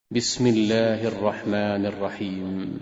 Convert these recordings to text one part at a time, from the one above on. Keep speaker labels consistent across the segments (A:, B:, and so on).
A: بسم الله الرحمن الرحيم.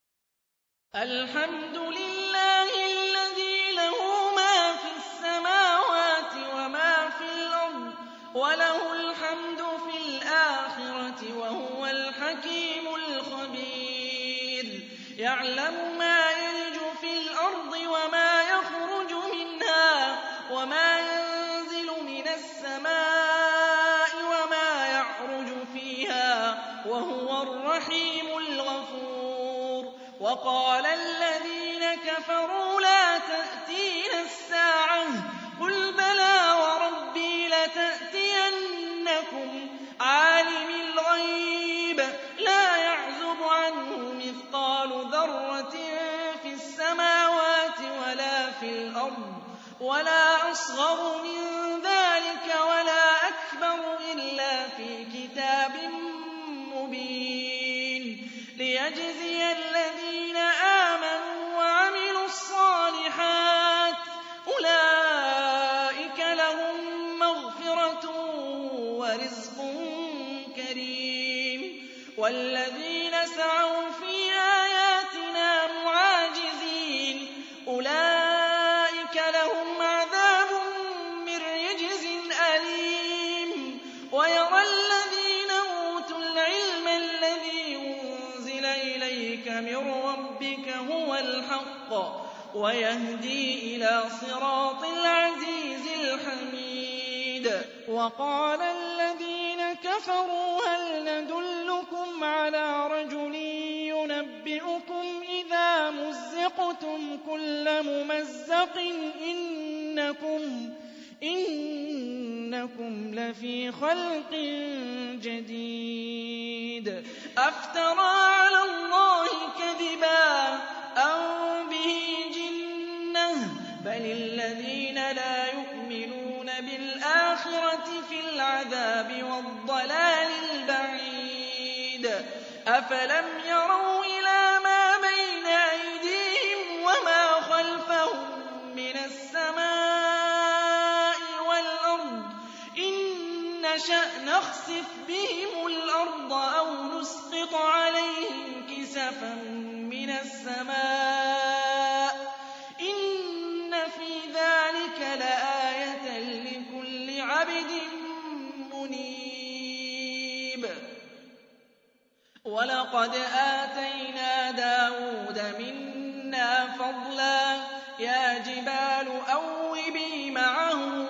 B: الحمد لله الذي له ما في السماوات وما في الأرض وله الحمد في الآخرة وهو الحكيم الخبير. يعلم ما يلج في الأرض وما يخرج منها وما ينزل من السماء وما يعرج فيها وهو الرحيم الغفور. وقال الذين كفروا لا تأتينا الساعة قل بلى وربي لتأتينكم عالم الغيب لا يعزب عنه مثقال ذرة في السماوات ولا في الأرض ولا أصغر من ذلك ولا أكبر إلا في كتاب مبين ليجزي الذين آمنوا وعملوا الصالحات أولئك لهم مغفرة ورزق كريم. والذين سعوا في آياتنا معاجزين أولئك لهم عذاب من رجز أليم. ويرى الذين أوتوا العلم الذي أنزل إليك من ربك هو الحق ويهدي إلى صراط العزيز الحميد. وقال الذين كفروا هل ندلكم على رجل ينبئكم إذا مزقتم كل ممزق إنكم لفي خلق جديد. أفترى على الله كذبا أم به جنة بل الذين لا يؤمنون بالآخرة في العذاب والضلال البعيد. أفلم يروا إلى ما بين أيديهم وما خلفهم من السماء والأرض إن نشأ نخسف بهم الأرض أو نسقط عليهم كسفا من السماء إن في ذلك لآية لكل عبد منيب. ولقد آتينا داود منا فضلا يا جبال أوبي معه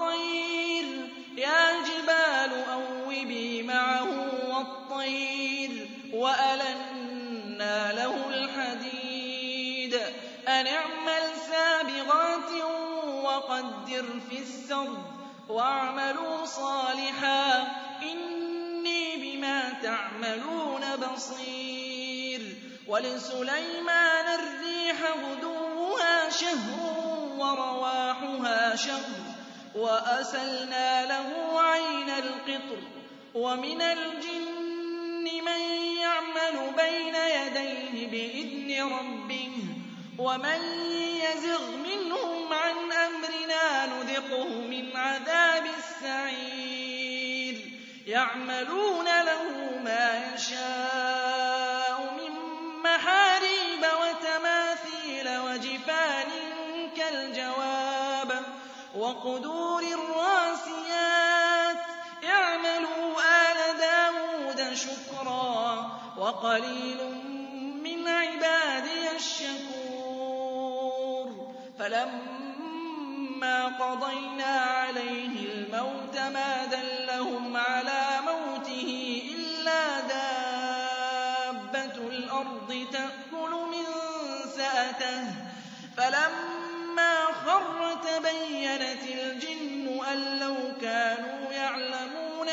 B: والطير وألنا له الحديد أن اعمل سابغات وقدر في السرد واعملوا صالحا إني بما تعملون بصير. ولسليمان الريح غدوها شهر ورواحها شهر وأسلنا له عين القطر. ومن الجن من يعمل بين يديه بإذن ربه ومن يزغ منهم عن أمرنا نذقه من عذاب السعير. يعملون له ما يشاء من محاريب وتماثيل وجفان كالجواب وقدور الراسيات. يعملوا آل داود شكرا وقليل من عبادي الشكور. فلما قضينا عليه الموت ما دلهم على موته إلا دابة الأرض تأكل من سأته. فلما خر تبينت الجن أن لو كانوا يعلمون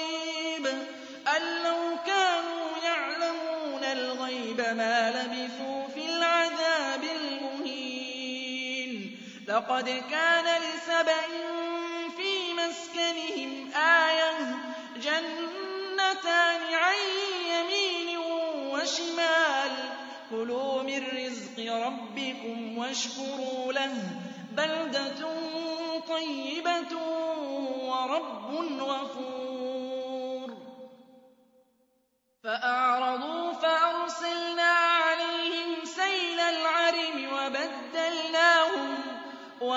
B: الغيب ما لبثوا في العذاب المهين. لقد كان لسبإ في مسكنهم آية جنتان عن يمين وشمال كلوا من رزق ربكم واشكروا له بلدة طيبة ورب غفور.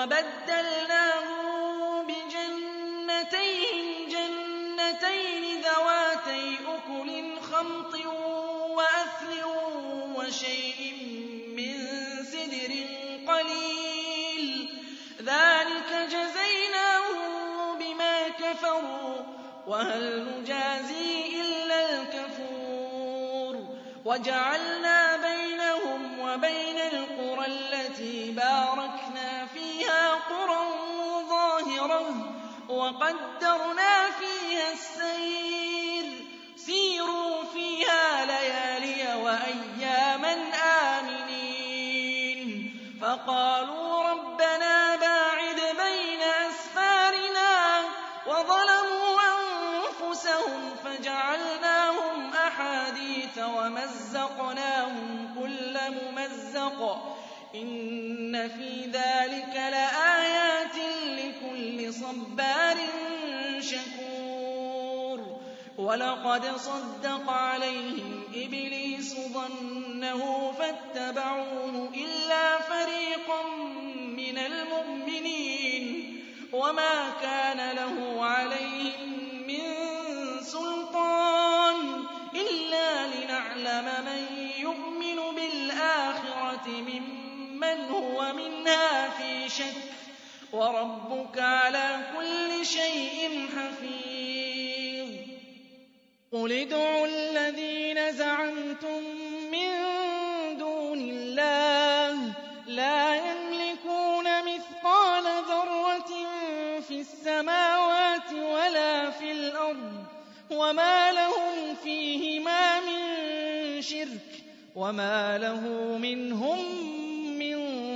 B: وَبَدَّلْنَاهُم بِجَنَّتَيْهِمْ جَنَّتَيْنِ ذَوَاتَيْ أُكُلٍ خَمْطٍ وَأَثْلٍ وَشَيْءٍ مِّن سِدْرٍ قَلِيلٍ ۚ ذَٰلِكَ جَزَيْنَاهُم بِمَا كَفَرُوا ۖ وَهَلْ نُجَازِي إِلَّا الْكَفُورَ وَجَعَلْنَا بَيْنَهُمْ وَبَيْنَ الْقُرَى الَّتِي بَارَكْنَا فِيهَا قُرًى ظَاهِرَةً وَقَدَّرْنَا فِيهَا السَّيْرَ ۖ سِيرُوا فِيهَا لَيَالِيَ وَأَيَّامًا آمِنِينَ فَقَالُوا رَبَّنَا بَاعِدْ بَيْنَ أَسْفَارِنَا وَظَلَمُوا أَنفُسَهُمْ فَجَعَلْنَاهُمْ أَحَادِيثَ وَمَزَّقْنَاهُمْ كُلَّ مُمَزَّقٍ ۚ إِنَّ فِي ذَٰلِكَ لَآيَاتٍ لِّكُلِّ صَبَّارٍ شَكُورٍ وَلَقَدْ صَدَّقَ عَلَيْهِمْ إِبْلِيسُ ظَنَّهُ فَاتَّبَعُوهُ إِلَّا فَرِيقًا مِّنَ الْمُؤْمِنِينَ وَمَا كَانَ لَهُ عَلَيْهِم مِّن سُلْطَانٍ إِلَّا لِنَعْلَمَ مَن يُؤْمِنُ بِالْآخِرَةِ مِمَّنْ هُوَ مِنْهَا فِي شَكٍّ ۗ وَرَبُّكَ عَلَىٰ كُلِّ شَيْءٍ حَفِيظٌ قُلِ ادْعُوا الَّذِينَ زَعَمْتُم مِّن دُونِ اللَّهِ لَا يَمْلِكُونَ مِثْقَالَ ذَرَّةٍ فِي السَّمَاوَاتِ وَلَا فِي الْأَرْضِ وَمَا لَهُمْ فِيهِمَا مِن شِرْكٍ وَمَا لَهُ مِنْهُم مِّن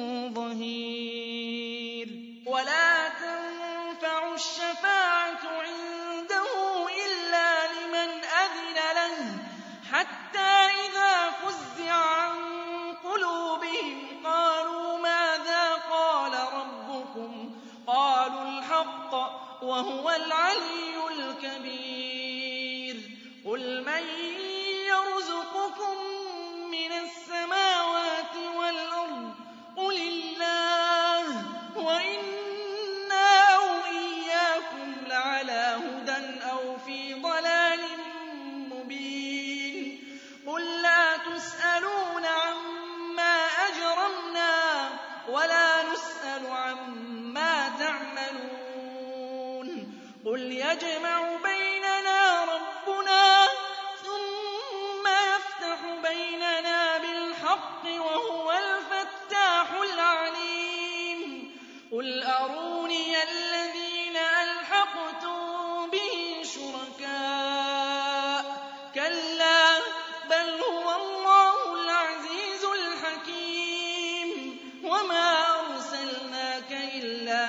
B: ظَهِيرٍ وَلَا تَنفَعُ الشَّفَاعَةُ عِندَهُ إِلَّا لِمَنْ أَذِنَ لَهُ حَتَّىٰ إِذَا فُزِّعَ عَن قُلُوبِهِمْ قَالُوا مَاذَا قَالَ رَبُّكُمْ ۖ قَالُوا الْحَقَّ ۖ وَهُوَ الْعَلِيُّ الْكَبِيرُ قُلْ مَن يَرْزُقُكُم مِّنَ السَّمَاوَاتِ وَالْأَرْضِ قُلِ اللَّهُ ۖ وَإِنَّا أَوْ إِيَّاكُمْ لَعَلَىٰ هُدًى أَوْ فِي ضَلَالٍ مُّبِينٍ قُل لَّا تُسْأَلُونَ عَمَّا أَجْرَمْنَا وَلَا نُسْأَلُ عَمَّا تَعْمَلُونَ قُلْ يَجْمَعُ بَيْنَنَا رَبُّنَا ثُمَّ يَفْتَحُ بَيْنَنَا بِالْحَقِّ وَهُوَ الْفَتَّاحُ الْعَلِيمُ قُلْ أَرُونِيَ الَّذِينَ أَلْحَقْتُم بِهِ شُرَكَاءَ ۖ كَلَّا بَلْ هُوَ اللَّهُ الْعَزِيزُ الْحَكِيمُ وَمَا أَرْسَلْنَاكَ إِلَّا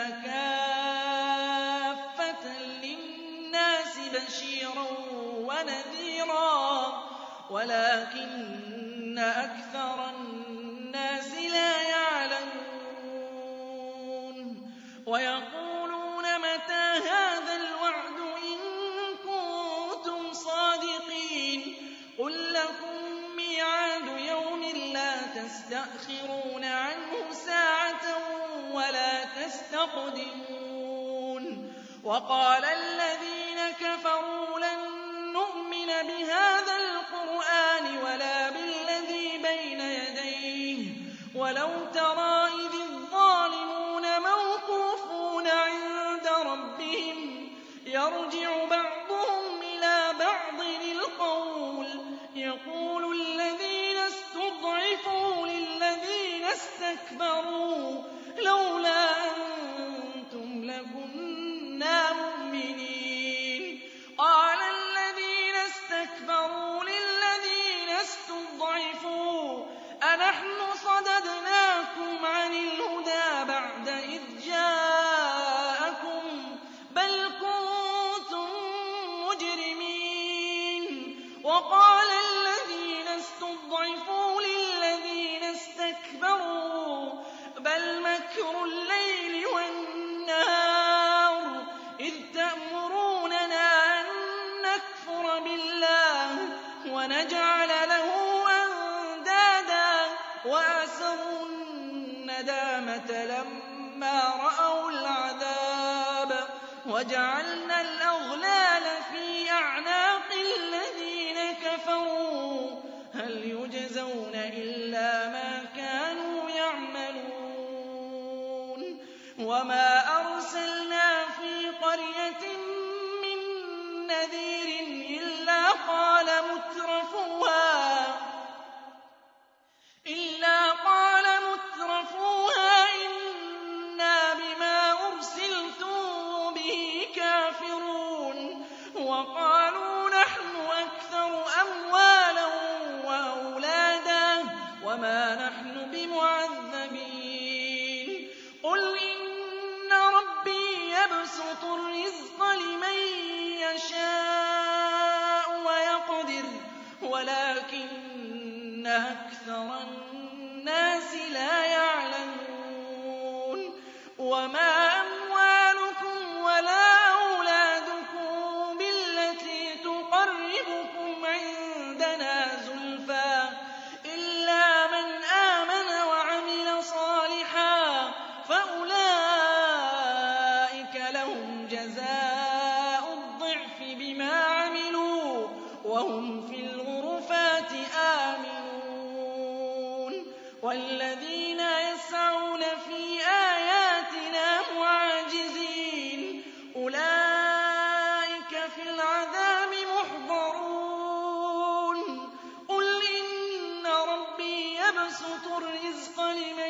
B: كَافَّةً لِّلنَّاسِ بَشِيرًا وَنَذِيرًا وَلَٰكِنَّ أَكْثَرَ النَّاسِ لَا يَعْلَمُونَ وَيَقُولُونَ مَتَىٰ هَٰذَا الْوَعْدُ إِن كُنتُمْ صَادِقِينَ قُل لَّكُم مِّيعَادُ يَوْمٍ لَّا تَسْتَأْخِرُونَ عَنْهُ سَاعَةً وَلَا تَسْتَقْدِمُونَ وَقَالَ الَّذِينَ كَفَرُوا لَن نُّؤْمِنَ بِهَٰذَا الْقُرْآنِ وَلَا بِالَّذِي بَيْنَ يَدَيْهِ وَلَوْ تَرَىٰ إِذِ الظَّالِمُونَ مَوْقُوفُونَ عِندَ رَبِّهِمْ يَرْجِعُ بَعْضُهُمْ إِلَىٰ بَعْضٍ الْقَوْلَ يَقُولُ الَّذِينَ اسْتُضْعِفُوا لِلَّذِينَ اسْتَكْبَرُوا لَوْلَا أَنتُمْ لَكُنَّا مُؤْمِنِينَ قَالَ الَّذِينَ اسْتَكْبَرُوا لِلَّذِينَ اسْتُضْعِفُوا أَنَحْنُ صَدَدْنَاكُمْ عَنِ الْهُدَىٰ بَعْدَ إِذْ جَاءَكُم بَلْ كُنتُم مُّجْرِمِينَ وَقَالَ الَّذِينَ اسْتُضْعِفُوا لِلَّذِينَ اسْتَكْبَرُوا بَلْ مَكْرُ اللَّيْلِ وَالنَّهَارِ إِذْ تَأْمُرُونَنَا أَن نَّكْفُرَ بِاللَّهِ وَنَجْعَلَ لَهُ أَندَادًا وَأَسَرُّوا النَّدَامَةَ لَمَّا رَأَوُا وَجَعَلْنَا الْأَغْلَالَ فِي أَعْنَاقِ الَّذِينَ كَفَرُوا هَلْ يُجْزَوْنَ إِلَّا مَا كَانُوا يَعْمَلُونَ وَمَا أَرْسَلْنَا فِي قَرْيَةٍ مِّن نَّذِيرٍ إِلَّا قَالَ مُتْرَفُوهَا إِنَّا بِمَا أُرْسِلْتُم بِهِ كَافِرُونَ وَقَالُوا نَحْنُ أَكْثَرُ أَمْوَالًا وَأَوْلَادًا وَمَا نَحْنُ بِمُعَذَّبِينَ قُلْ إِنَّ رَبِّي يَبْسُطُ الرِّزْقَ لِمَن يَشَاءُ وَيَقْدِرُ وَلَٰكِنَّ أَكْثَرَ النَّاسِ لَا يَعْلَمُونَ وَمَا أَمْوَالُكُمْ وَلَا أَوْلَادُكُم بِالَّتِي تُقَرِّبُكُمْ عِندَنَا زُلْفَىٰ إِلَّا مَنْ آمَنَ وَعَمِلَ صَالِحًا فَأُولَٰئِكَ لَهُمْ جَزَاءُ الضِّعْفِ بِمَا عَمِلُوا وَهُمْ فِي الْغُرُفَاتِ آمِنُونَ وَالَّذِينَ يَسْعَوْنَ فِي آيَاتِنَا مُعَاجِزِينَ أُولَٰئِكَ فِي الْعَذَابِ مُحْضَرُونَ قُلْ إِنَّ رَبِّي يَبْسُطُ الرِّزْقَ لِمَن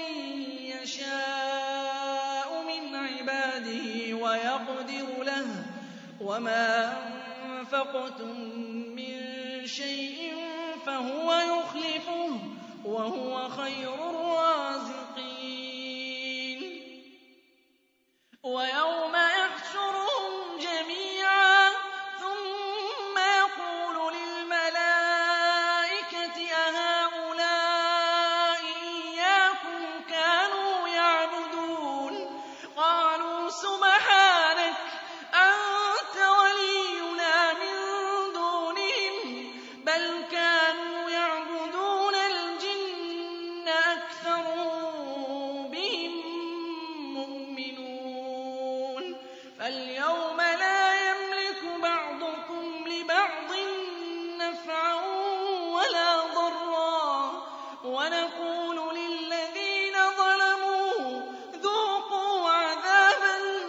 B: يَشَاءُ مِنْ عِبَادِهِ وَيَقْدِرُ لَهُ وَمَا أَنفَقْتُم مِّن شَيْءٍ فَهُوَ يُخْلِفُهُ وَهُوَ خَيْرُ الرَّازِقِينَ وَيَوْمَ يَحْشُرُهُمْ جَمِيعًا ثُمَّ يَقُولُ لِلْمَلَائِكَةِ أَهَٰؤُلَاءِ إِيَّاكُمْ كَانُوا يَعْبُدُونَ قَالُوا سُبْحَانَكَ أَنتَ وَلِيُّنَا مِن دُونِهِم بَلْ كَانُوا يَعْبُدُونَ الْجِنَّ أَكْثَرُهُم بِهِم مُّؤْمِنُونَ فَالْيَوْمَ لَا يَمْلِكُ بَعْضُكُمْ لِبَعْضٍ نَّفْعًا وَلَا ضَرًّا وَنَقُولُ لِلَّذِينَ ظَلَمُوا ذُوقُوا عَذَابَ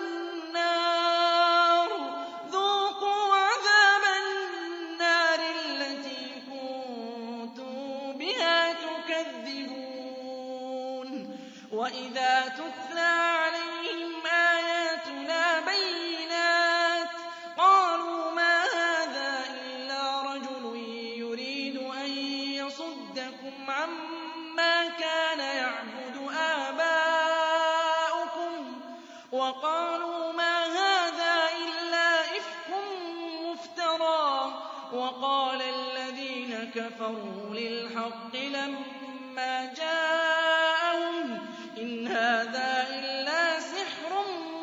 B: النَّارِ الَّتِي كُنتُم بِهَا تُكَذِّبُونَ وَإِذَا تُتْلَىٰ عَلَيْهِمْ آيَاتُنَا بَيِّنَاتٍ قَالُوا مَا هَٰذَا إِلَّا رَجُلٌ يُرِيدُ أَن يَصُدَّكُمْ عَمَّا كَانَ يَعْبُدُ آبَاؤُكُمْ وَقَالُوا مَا هَٰذَا إِلَّا إِفْكٌ مُّفْتَرًى وَقَالَ الَّذِينَ كَفَرُوا لِلْحَقِّ لَمَّا جَاءَهُمْ إِنْ هَٰذَا إِلَّا سِحْرٌ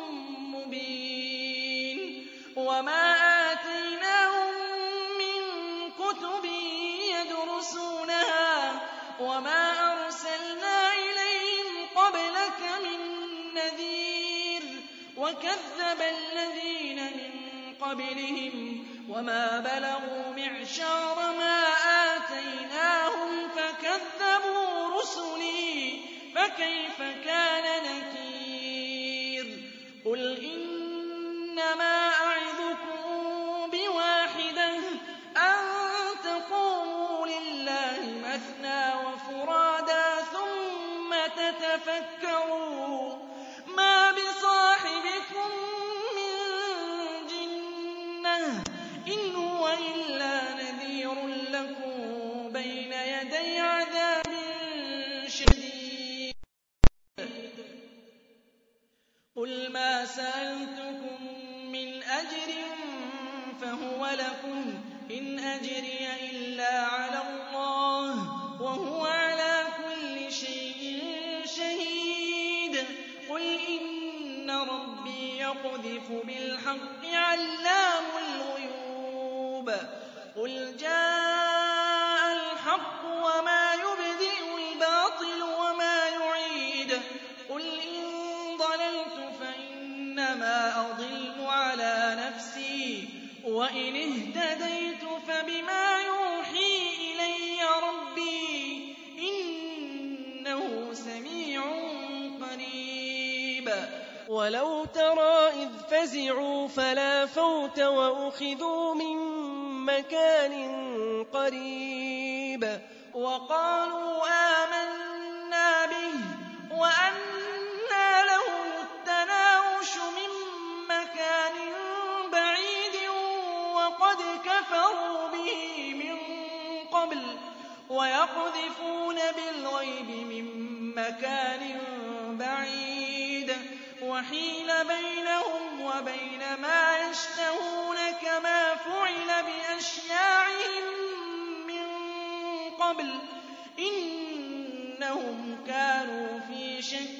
B: مُّبِينٌ وَمَا آتَيْنَاهُم مِّن كُتُبٍ يَدْرُسُونَهَا وَمَا أَرْسَلْنَا إِلَيْهِمْ قَبْلَكَ مِن نَّذِيرٍ وَكَذَّبَ الَّذِينَ مِن قَبْلِهِمْ وَمَا بَلَغُوا مِعْشَارَ مَا آتَيْنَاهُمْ فَكَذَّبُوا رُسُلِي فَكَيْفَ كَانَ نَكِيرِ قُلْ إِنَّمَا أَعِظُكُم بِوَاحِدَةٍ أَن تَقُومُوا لِلَّهِ مَثْنَىٰ وَفُرَادَىٰ ثُمَّ تَتَفَكَّرُوا مَا بِصَاحِبِكُم مِّن جِنَّةٍ إِنْ هُوَ إِلَّا نَذِيرٌ لَّكُم بَيْنَ يَدَيْ عَذَابٍ شَدِيدٍ قُلْ مَا سَأَلْتُكُم مِّنْ أَجْرٍ فَهُوَ لَكُمْ إِنْ أَجْرِيَ إِلَّا عَلَى اللَّهِ وَهُوَ عَلَىٰ كُلِّ شَيْءٍ شَهِيدٌ قُلْ إِنَّ رَبِّي يَقْذِفُ بِالْحَقِّ عَلَّامُ الْغُيُوبِ قُلْ جَاءَ الْحَقُّ وَمَا يُبْدِئُ الْبَاطِلُ وَمَا يُعِيدُ قُلْ إِن ضَلَلْتُ فَإِنَّمَا أَضِلُّ عَلَىٰ
C: وَلَوْ تَرَىٰ إِذْ فَزِعُوا فَلَا فَوْتَ وَأُخِذُوا مِن مَّكَانٍ قَرِيبٍ
B: وَقَالُوا آمَنَّا بِهِ وَأَنَّىٰ لَهُمُ التَّنَاوُشُ مِن مَّكَانٍ بَعِيدٍ وَقَدْ كَفَرُوا بِهِ مِن قَبْلُ وَيَقْذِفُونَ بِالْغَيْبِ مِن مَّكَانٍ بَعِيدٍ وَحِيلَ بَيْنَهُمْ وَبَيْنَ مَا يَشْتَهُونَ كَمَا فُعِلَ بِأَشْيَاعِهِم مِّن قَبْلُ ۚ إِنَّهُمْ كَانُوا فِي شَكٍّ